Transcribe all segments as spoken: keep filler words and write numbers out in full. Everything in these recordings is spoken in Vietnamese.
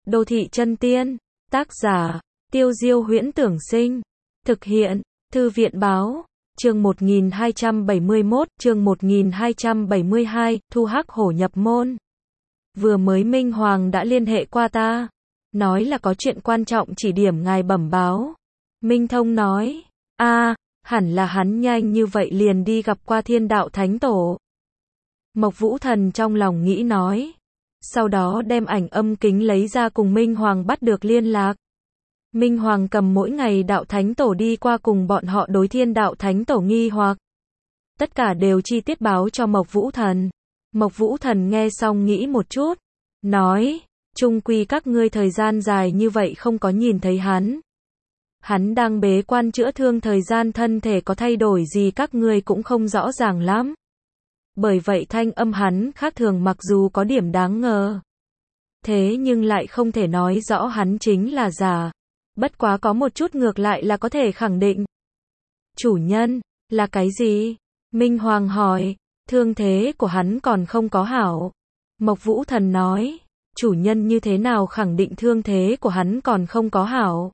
Đô thị chân tiên. Tác giả, Tiêu Diêu Huyễn Tưởng Sinh. Thực hiện, Thư viện Báo. Chương một nghìn hai trăm bảy mươi mốt, chương một nghìn hai trăm bảy mươi hai, Thu Hắc Hổ nhập môn. Vừa mới Minh Hoàng đã liên hệ qua ta, nói là có chuyện quan trọng chỉ điểm ngài bẩm báo. Minh Thông nói, a, hẳn là hắn nhanh như vậy liền đi gặp qua Thiên Đạo Thánh Tổ. Mộc Vũ Thần trong lòng nghĩ nói, sau đó đem ảnh âm kính lấy ra cùng Minh Hoàng bắt được liên lạc. Minh Hoàng cầm mỗi ngày Đạo Thánh Tổ đi qua cùng bọn họ đối Thiên Đạo Thánh Tổ nghi hoặc. Tất cả đều chi tiết báo cho Mộc Vũ Thần. Mộc Vũ Thần nghe xong nghĩ một chút, nói, chung quy các ngươi thời gian dài như vậy không có nhìn thấy hắn. Hắn đang bế quan chữa thương, thời gian thân thể có thay đổi gì các ngươi cũng không rõ ràng lắm. Bởi vậy thanh âm hắn khác thường mặc dù có điểm đáng ngờ. Thế nhưng lại không thể nói rõ hắn chính là giả. Bất quá có một chút ngược lại là có thể khẳng định. Chủ nhân, là cái gì? Minh Hoàng hỏi, thương thế của hắn còn không có hảo. Mộc Vũ Thần nói, chủ nhân như thế nào khẳng định thương thế của hắn còn không có hảo?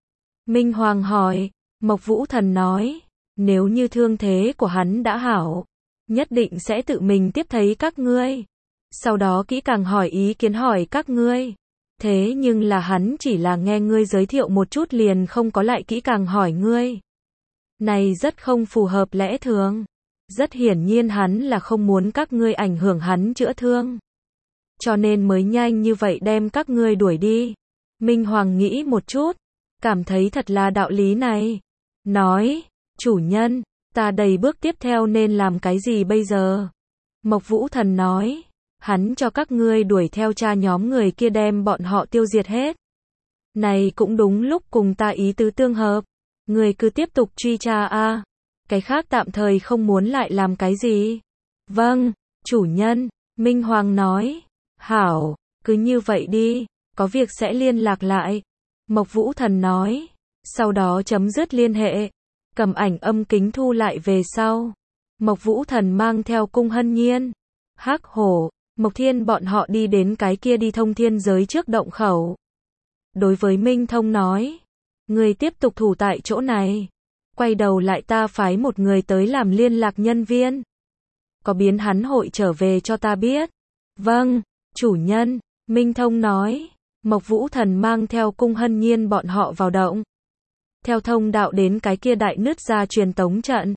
Minh Hoàng hỏi, Mộc Vũ Thần nói, nếu như thương thế của hắn đã hảo, nhất định sẽ tự mình tiếp thấy các ngươi. Sau đó kỹ càng hỏi ý kiến hỏi các ngươi. Thế nhưng là hắn chỉ là nghe ngươi giới thiệu một chút liền không có lại kỹ càng hỏi ngươi. Này rất không phù hợp lẽ thường. Rất hiển nhiên hắn là không muốn các ngươi ảnh hưởng hắn chữa thương. Cho nên mới nhanh như vậy đem các ngươi đuổi đi. Minh Hoàng nghĩ một chút, cảm thấy thật là đạo lý này. Nói, chủ nhân, ta đầy bước tiếp theo nên làm cái gì bây giờ? Mộc Vũ Thần nói, hắn cho các ngươi đuổi theo cha nhóm người kia đem bọn họ tiêu diệt hết. Này cũng đúng lúc cùng ta ý tứ tương hợp. Người cứ tiếp tục truy tra a. Cái khác tạm thời không muốn lại làm cái gì. Vâng, chủ nhân, Minh Hoàng nói. Hảo, cứ như vậy đi, có việc sẽ liên lạc lại. Mộc Vũ Thần nói. Sau đó chấm dứt liên hệ. Cầm ảnh âm kính thu lại về sau. Mộc Vũ Thần mang theo Cung Hân Nhiên, Hắc Hổ, Mộc Thiên bọn họ đi đến cái kia đi thông thiên giới trước động khẩu. Đối với Minh Thông nói, người tiếp tục thủ tại chỗ này. Quay đầu lại ta phái một người tới làm liên lạc nhân viên. Có biến hắn hội trở về cho ta biết. Vâng, chủ nhân, Minh Thông nói. Mộc Vũ Thần mang theo Cung Hân Nhiên bọn họ vào động. Theo thông đạo đến cái kia đại nứt ra truyền tống trận.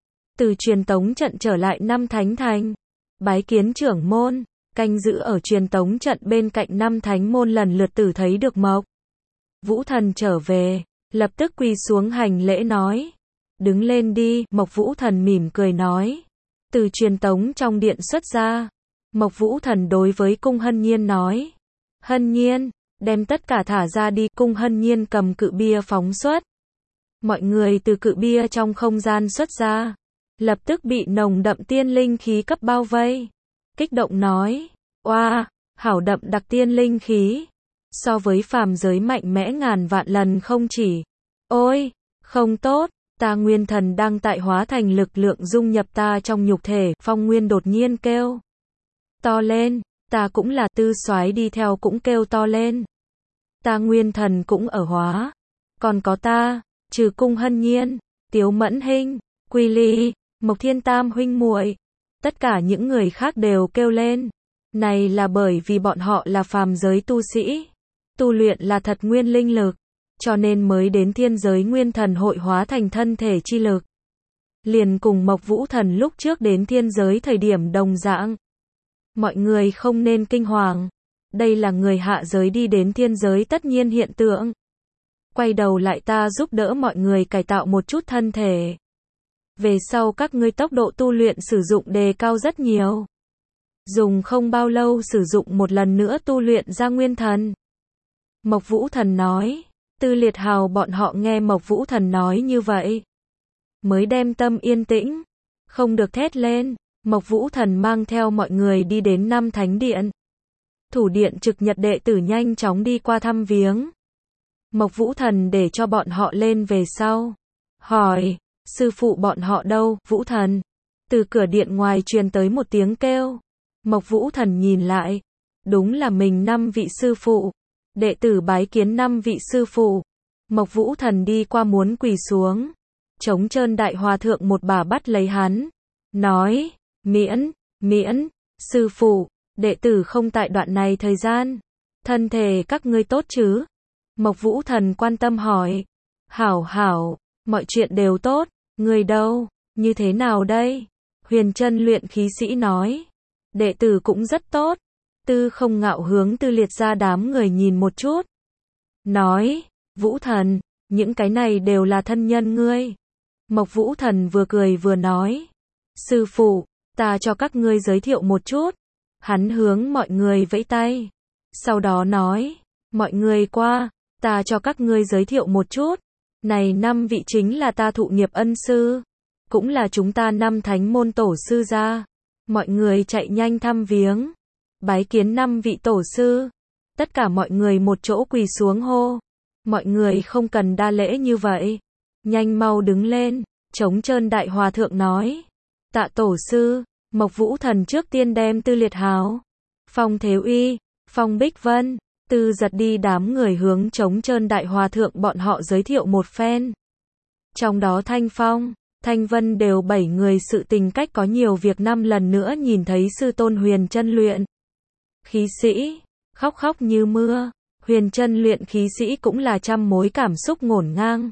Từ truyền tống trận trở lại Năm Thánh Thành. Bái kiến trưởng môn, canh giữ ở truyền tống trận bên cạnh Năm Thánh môn lần lượt tử thấy được Mộc Vũ Thần trở về, lập tức quỳ xuống hành lễ nói. Đứng lên đi, Mộc Vũ Thần mỉm cười nói. Từ truyền tống trong điện xuất ra. Mộc Vũ Thần đối với Cung Hân Nhiên nói. Hân Nhiên, đem tất cả thả ra đi. Cung Hân Nhiên cầm cự bia phóng xuất. Mọi người từ cự bia trong không gian xuất ra. Lập tức bị nồng đậm tiên linh khí cấp bao vây. Kích động nói, oa, hảo đậm đặc tiên linh khí. So với phàm giới mạnh mẽ ngàn vạn lần không chỉ. Ôi, không tốt, ta nguyên thần đang tại hóa thành lực lượng dung nhập ta trong nhục thể. Phong Nguyên đột nhiên kêu to lên, ta cũng là Tư Soái đi theo cũng kêu to lên. Ta nguyên thần cũng ở hóa. Còn có ta, trừ Cung Hân Nhiên, Tiếu Mẫn Hinh, Quy Ly, Mộc Thiên tam huynh muội, tất cả những người khác đều kêu lên. Này là bởi vì bọn họ là phàm giới tu sĩ, tu luyện là thật nguyên linh lực, cho nên mới đến thiên giới nguyên thần hội hóa thành thân thể chi lực. Liền cùng Mộc Vũ Thần lúc trước đến thiên giới thời điểm đồng dạng. Mọi người không nên kinh hoàng, đây là người hạ giới đi đến thiên giới tất nhiên hiện tượng. Quay đầu lại ta giúp đỡ mọi người cải tạo một chút thân thể. Về sau các ngươi tốc độ tu luyện sử dụng đề cao rất nhiều. Dùng không bao lâu sử dụng một lần nữa tu luyện ra nguyên thần. Mộc Vũ Thần nói. Tư Liệt Hào bọn họ nghe Mộc Vũ Thần nói như vậy, mới đem tâm yên tĩnh, không được thét lên. Mộc Vũ Thần mang theo mọi người đi đến Năm Thánh Điện. Thủ điện trực nhật đệ tử nhanh chóng đi qua thăm viếng. Mộc Vũ Thần để cho bọn họ lên về sau. Hỏi, sư phụ bọn họ đâu? Vũ Thần. Từ cửa điện ngoài truyền tới một tiếng kêu. Mộc Vũ Thần nhìn lại. Đúng là mình năm vị sư phụ. đệ tử bái kiến năm vị sư phụ. Mộc Vũ Thần đi qua muốn quỳ xuống. Trống Trơn Đại Hòa Thượng một bà bắt lấy hắn. Nói, miễn, miễn, sư phụ, đệ tử không tại đoạn này thời gian. Thân thể các ngươi tốt chứ? Mộc Vũ Thần quan tâm hỏi. Hảo hảo, mọi chuyện đều tốt, người đâu, như thế nào đây? Huyền Chân luyện khí sĩ nói. Đệ tử cũng rất tốt. Tư Không Ngạo hướng Tư Liệt ra đám người nhìn một chút. Nói, Vũ Thần, những cái này đều là thân nhân ngươi. Mộc Vũ Thần vừa cười vừa nói. Sư phụ, ta cho các ngươi giới thiệu một chút. Hắn hướng mọi người vẫy tay. Sau đó nói, mọi người qua, ta cho các ngươi giới thiệu một chút. Này năm vị chính là ta thụ nghiệp ân sư. Cũng là chúng ta năm thánh môn tổ sư gia. Mọi người chạy nhanh thăm viếng. Bái kiến năm vị tổ sư. Tất cả mọi người một chỗ quỳ xuống hô. Mọi người không cần đa lễ như vậy. Nhanh mau đứng lên. Trống Trơn Đại Hòa Thượng nói. Tạ tổ sư. Mộc Vũ Thần trước tiên đem Tư Liệt Hào, Phong Thế Uy, Phong Bích Vân, Tư Giật đi đám người hướng Trống Trơn Đại Hòa Thượng bọn họ giới thiệu một phen. Trong đó Thanh Phong, Thanh Vân đều bảy người sự tình cách có nhiều việc năm lần nữa nhìn thấy sư tôn Huyền Chân luyện khí sĩ, khóc khóc như mưa. Huyền Chân luyện khí sĩ cũng là trăm mối cảm xúc ngổn ngang.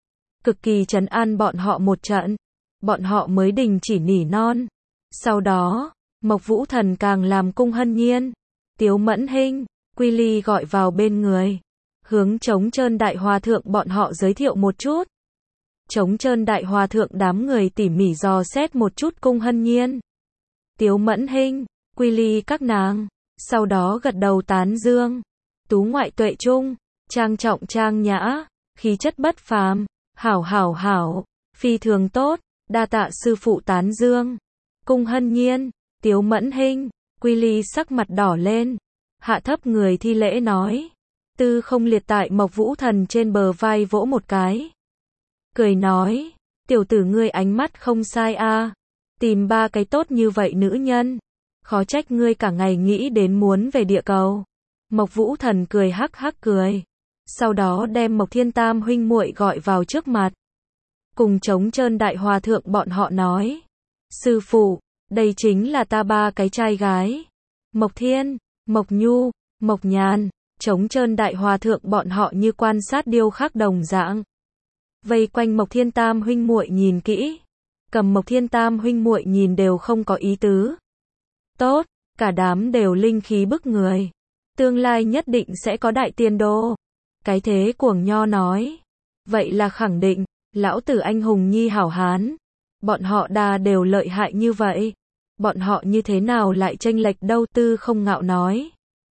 Cực kỳ trấn an bọn họ một trận, bọn họ mới đình chỉ nỉ non. Sau đó, Mộc Vũ Thần càng làm Cung Hân Nhiên, Tiếu Mẫn Hinh, Quy Ly gọi vào bên người, hướng Trống Trơn Đại Hòa Thượng bọn họ giới thiệu một chút. Trống Trơn Đại Hòa Thượng đám người tỉ mỉ dò xét một chút Cung Hân Nhiên, Tiếu Mẫn Hinh, Quy Ly các nàng, sau đó gật đầu tán dương. Tú ngoại tuệ trung, trang trọng trang nhã, khí chất bất phàm, hảo hảo hảo, phi thường tốt, đa tạ sư phụ tán dương. Cung Hân Nhiên, Tiếu Mẫn Hinh, Quy Ly sắc mặt đỏ lên, hạ thấp người thi lễ nói. Tư Không liệt tại Mộc Vũ Thần trên bờ vai vỗ một cái. Cười nói, tiểu tử ngươi ánh mắt không sai a, tìm ba cái tốt như vậy nữ nhân, khó trách ngươi cả ngày nghĩ đến muốn về địa cầu. Mộc Vũ Thần cười hắc hắc cười, sau đó đem Mộc Thiên Tam huynh muội gọi vào trước mặt. Cùng Trống Trơn Đại Hòa Thượng bọn họ nói. Sư phụ, đây chính là ta ba cái trai gái. Mộc Thiên, Mộc Nhu, Mộc Nhàn, Trống Trơn Đại Hòa Thượng bọn họ như quan sát điêu khắc đồng dạng. Vây quanh Mộc Thiên Tam huynh muội nhìn kỹ. Cầm Mộc Thiên Tam huynh muội nhìn đều không có ý tứ. Tốt, cả đám đều linh khí bức người. Tương lai nhất định sẽ có đại tiền đồ. Cái thế cuồng nho nói. Vậy là khẳng định, lão tử anh hùng nhi hảo hán. Bọn họ đa đều lợi hại như vậy. Bọn họ như thế nào lại chênh lệch đâu? Tư Không ngạo nói.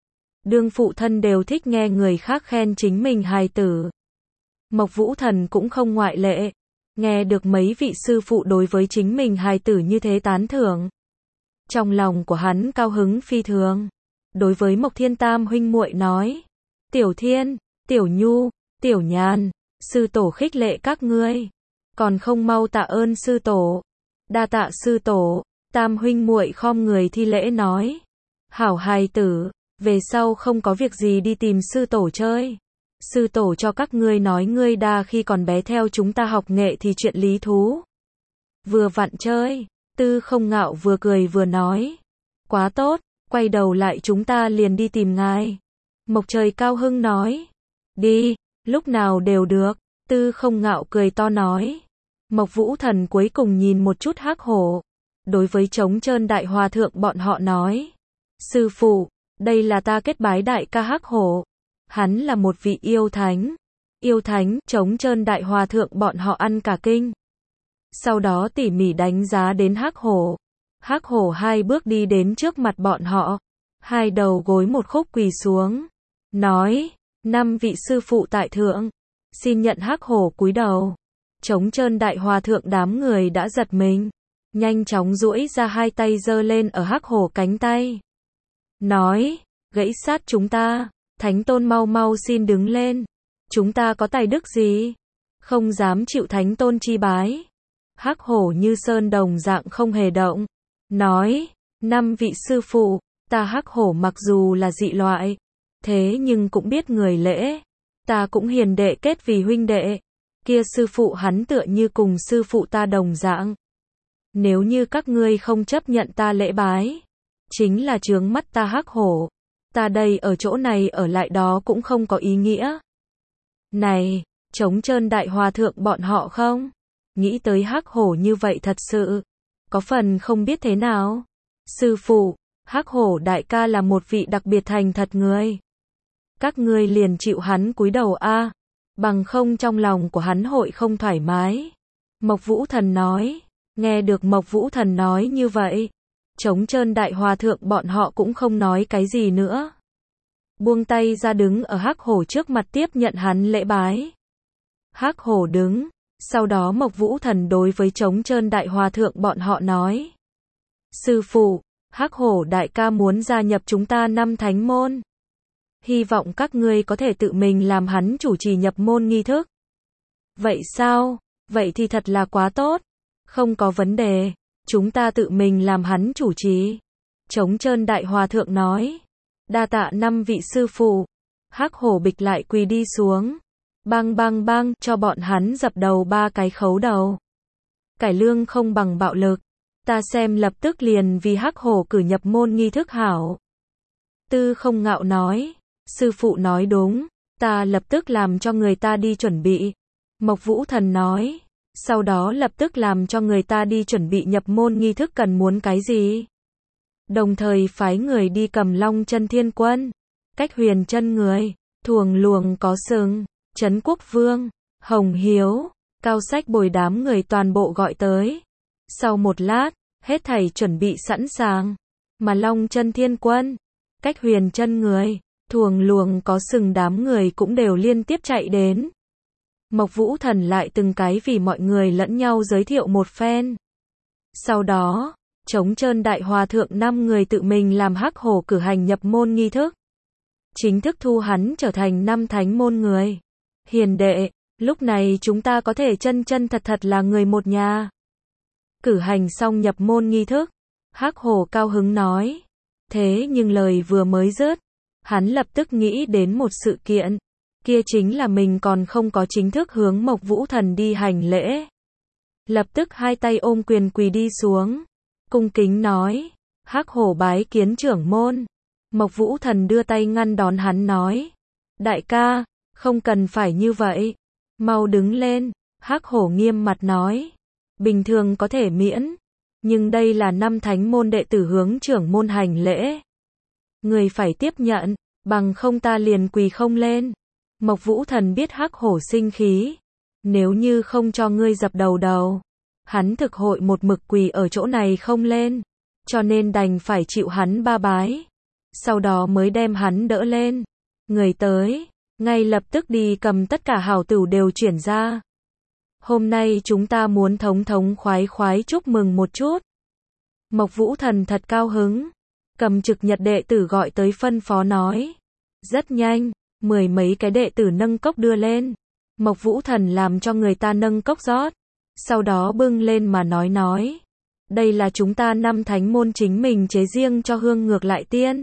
Đương phụ thân đều thích nghe người khác khen chính mình hài tử. Mộc Vũ Thần cũng không ngoại lệ. Nghe được mấy vị sư phụ đối với chính mình hài tử như thế tán thưởng. Trong lòng của hắn cao hứng phi thường. Đối với Mộc Thiên Tam huynh muội nói. Tiểu Thiên, Tiểu Nhu, Tiểu Nhàn, sư tổ khích lệ các ngươi. Còn không mau tạ ơn sư tổ. Đa tạ sư tổ. Tam huynh muội khom người thi lễ nói. Hảo hài tử, về sau không có việc gì đi tìm sư tổ chơi. Sư tổ cho các ngươi nói ngươi đa khi còn bé theo chúng ta học nghệ thì chuyện lý thú. Vừa vặn chơi, Tư Không ngạo vừa cười vừa nói. Quá tốt, quay đầu lại chúng ta liền đi tìm ngài. Mộc Trời cao hưng nói. Đi, lúc nào đều được. Tư Không ngạo cười to nói. Mộc Vũ Thần cuối cùng nhìn một chút Hắc Hổ. Đối với Trống Trơn Đại Hòa Thượng bọn họ nói. Sư phụ, đây là ta kết bái đại ca Hắc Hổ. Hắn là một vị yêu thánh. Yêu thánh, Trống Trơn Đại Hòa Thượng bọn họ ăn cả kinh. Sau đó tỉ mỉ đánh giá đến Hắc Hổ. Hắc Hổ hai bước đi đến trước mặt bọn họ. Hai đầu gối một khúc quỳ xuống. Nói, năm vị sư phụ tại thượng. Xin nhận. Hắc Hổ cúi đầu. Trống Trơn Đại Hòa Thượng đám người đã giật mình. Nhanh chóng duỗi ra hai tay giơ lên ở Hắc Hổ cánh tay. Nói, gãy sát chúng ta. Thánh tôn mau mau xin đứng lên. Chúng ta có tài đức gì? Không dám chịu thánh tôn chi bái. Hắc Hổ như sơn đồng dạng không hề động. Nói, năm vị sư phụ, ta Hắc Hổ mặc dù là dị loại, thế nhưng cũng biết người lễ. Ta cũng hiền đệ kết vì huynh đệ. Kia sư phụ hắn tựa như cùng sư phụ ta đồng dạng. Nếu như các ngươi không chấp nhận ta lễ bái, chính là chướng mắt ta Hắc Hổ. Ta đây ở chỗ này ở lại đó cũng không có ý nghĩa. Này, Trống Trơn đại hòa thượng bọn họ không? Nghĩ tới Hắc Hổ như vậy thật sự, có phần không biết thế nào. Sư phụ, Hắc Hổ đại ca là một vị đặc biệt thành thật người. Các ngươi liền chịu hắn cúi đầu a, bằng không trong lòng của hắn hội không thoải mái. Mộc Vũ Thần nói, nghe được Mộc Vũ Thần nói như vậy, Trống Trơn đại hòa thượng bọn họ cũng không nói cái gì nữa. Buông tay ra đứng ở Hắc Hổ trước mặt tiếp nhận hắn lễ bái. Hắc Hổ đứng, sau đó Mộc Vũ Thần đối với Trống Trơn đại hòa thượng bọn họ nói. Sư phụ, Hắc Hổ đại ca muốn gia nhập chúng ta năm thánh môn. Hy vọng các ngươi có thể tự mình làm hắn chủ trì nhập môn nghi thức. Vậy sao? Vậy thì thật là quá tốt. Không có vấn đề, chúng ta tự mình làm hắn chủ trì. Trống Trơn đại hòa thượng nói. Đa tạ năm vị sư phụ. Hắc Hổ bịch lại quỳ đi xuống. Bang bang bang cho bọn hắn dập đầu ba cái khấu đầu. Cải lương không bằng bạo lực. Ta xem lập tức liền vì Hắc Hổ cử nhập môn nghi thức hảo. Tư Không Ngạo nói. Sư phụ nói đúng, ta lập tức làm cho người ta đi chuẩn bị. Mộc Vũ Thần nói. Sau đó lập tức làm cho người ta đi chuẩn bị nhập môn nghi thức cần muốn cái gì. Đồng thời phái người đi cầm Long Chân Thiên Quân, Cách Huyền Chân người, Thuồng Luồng có sừng, Trấn Quốc Vương, Hồng Hiếu, Cao Sách Bồi đám người toàn bộ gọi tới. Sau một lát, hết thảy chuẩn bị sẵn sàng, mà Long Chân Thiên Quân, Cách Huyền Chân người, Thuồng Luồng có sừng đám người cũng đều liên tiếp chạy đến. Mộc Vũ Thần lại từng cái vì mọi người lẫn nhau giới thiệu một phen. Sau đó, Trống Trơn đại hòa thượng năm người tự mình làm Hắc Hổ cử hành nhập môn nghi thức. Chính thức thu hắn trở thành năm thánh môn người. Hiền đệ, lúc này chúng ta có thể chân chân thật thật là người một nhà. Cử hành xong nhập môn nghi thức, Hắc Hổ cao hứng nói. Thế nhưng lời vừa mới dứt, hắn lập tức nghĩ đến một sự kiện, kia chính là mình còn không có chính thức hướng Mộc Vũ Thần đi hành lễ. Lập tức hai tay ôm quyền quỳ đi xuống, cung kính nói, Hắc Hổ bái kiến trưởng môn. Mộc Vũ Thần đưa tay ngăn đón hắn nói, đại ca, không cần phải như vậy, mau đứng lên. Hắc Hổ nghiêm mặt nói, bình thường có thể miễn, nhưng đây là năm thánh môn đệ tử hướng trưởng môn hành lễ. Người phải tiếp nhận, bằng không ta liền quỳ không lên. Mộc Vũ Thần biết Hắc Hổ sinh khí, nếu như không cho ngươi dập đầu đầu, hắn thực hội một mực quỳ ở chỗ này không lên, cho nên đành phải chịu hắn ba bái, sau đó mới đem hắn đỡ lên. Người tới, ngay lập tức đi cầm tất cả hảo tửu đều chuyển ra. Hôm nay chúng ta muốn thống thống khoái khoái chúc mừng một chút. Mộc Vũ Thần thật cao hứng, cầm trực nhật đệ tử gọi tới phân phó nói. Rất nhanh, mười mấy cái đệ tử nâng cốc đưa lên. Mộc Vũ Thần làm cho người ta nâng cốc rót, sau đó bưng lên mà nói nói. Đây là chúng ta năm thánh môn chính mình chế riêng cho hương ngược lại tiên.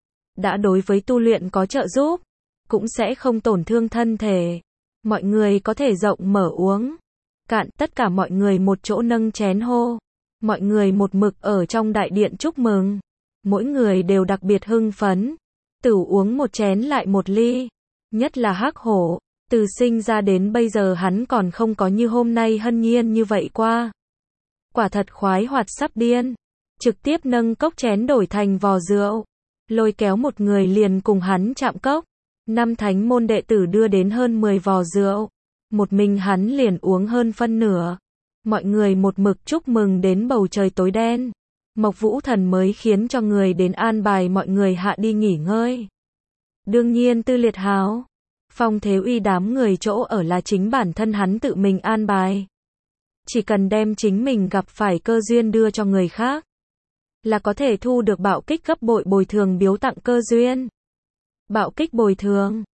Đã đối với tu luyện có trợ giúp, cũng sẽ không tổn thương thân thể. Mọi người có thể rộng mở uống. Cạn, tất cả mọi người một chỗ nâng chén hô. Mọi người một mực ở trong đại điện chúc mừng. Mỗi người đều đặc biệt hưng phấn. Tửu uống một chén lại một ly. Nhất là Hắc Hổ, từ sinh ra đến bây giờ hắn còn không có như hôm nay hân nhiên như vậy qua. Quả thật khoái hoạt sắp điên. Trực tiếp nâng cốc chén đổi thành vò rượu. Lôi kéo một người liền cùng hắn chạm cốc. Năm thánh môn đệ tử đưa đến hơn mười vò rượu. Một mình hắn liền uống hơn phân nửa. Mọi người một mực chúc mừng đến bầu trời tối đen. Mộc Vũ Thần mới khiến cho người đến an bài mọi người hạ đi nghỉ ngơi. Đương nhiên Tư Liệt Hào, Phong Thế Uy đám người chỗ ở là chính bản thân hắn tự mình an bài. Chỉ cần đem chính mình gặp phải cơ duyên đưa cho người khác, là có thể thu được bạo kích gấp bội bồi thường biếu tặng cơ duyên. Bạo kích bồi thường,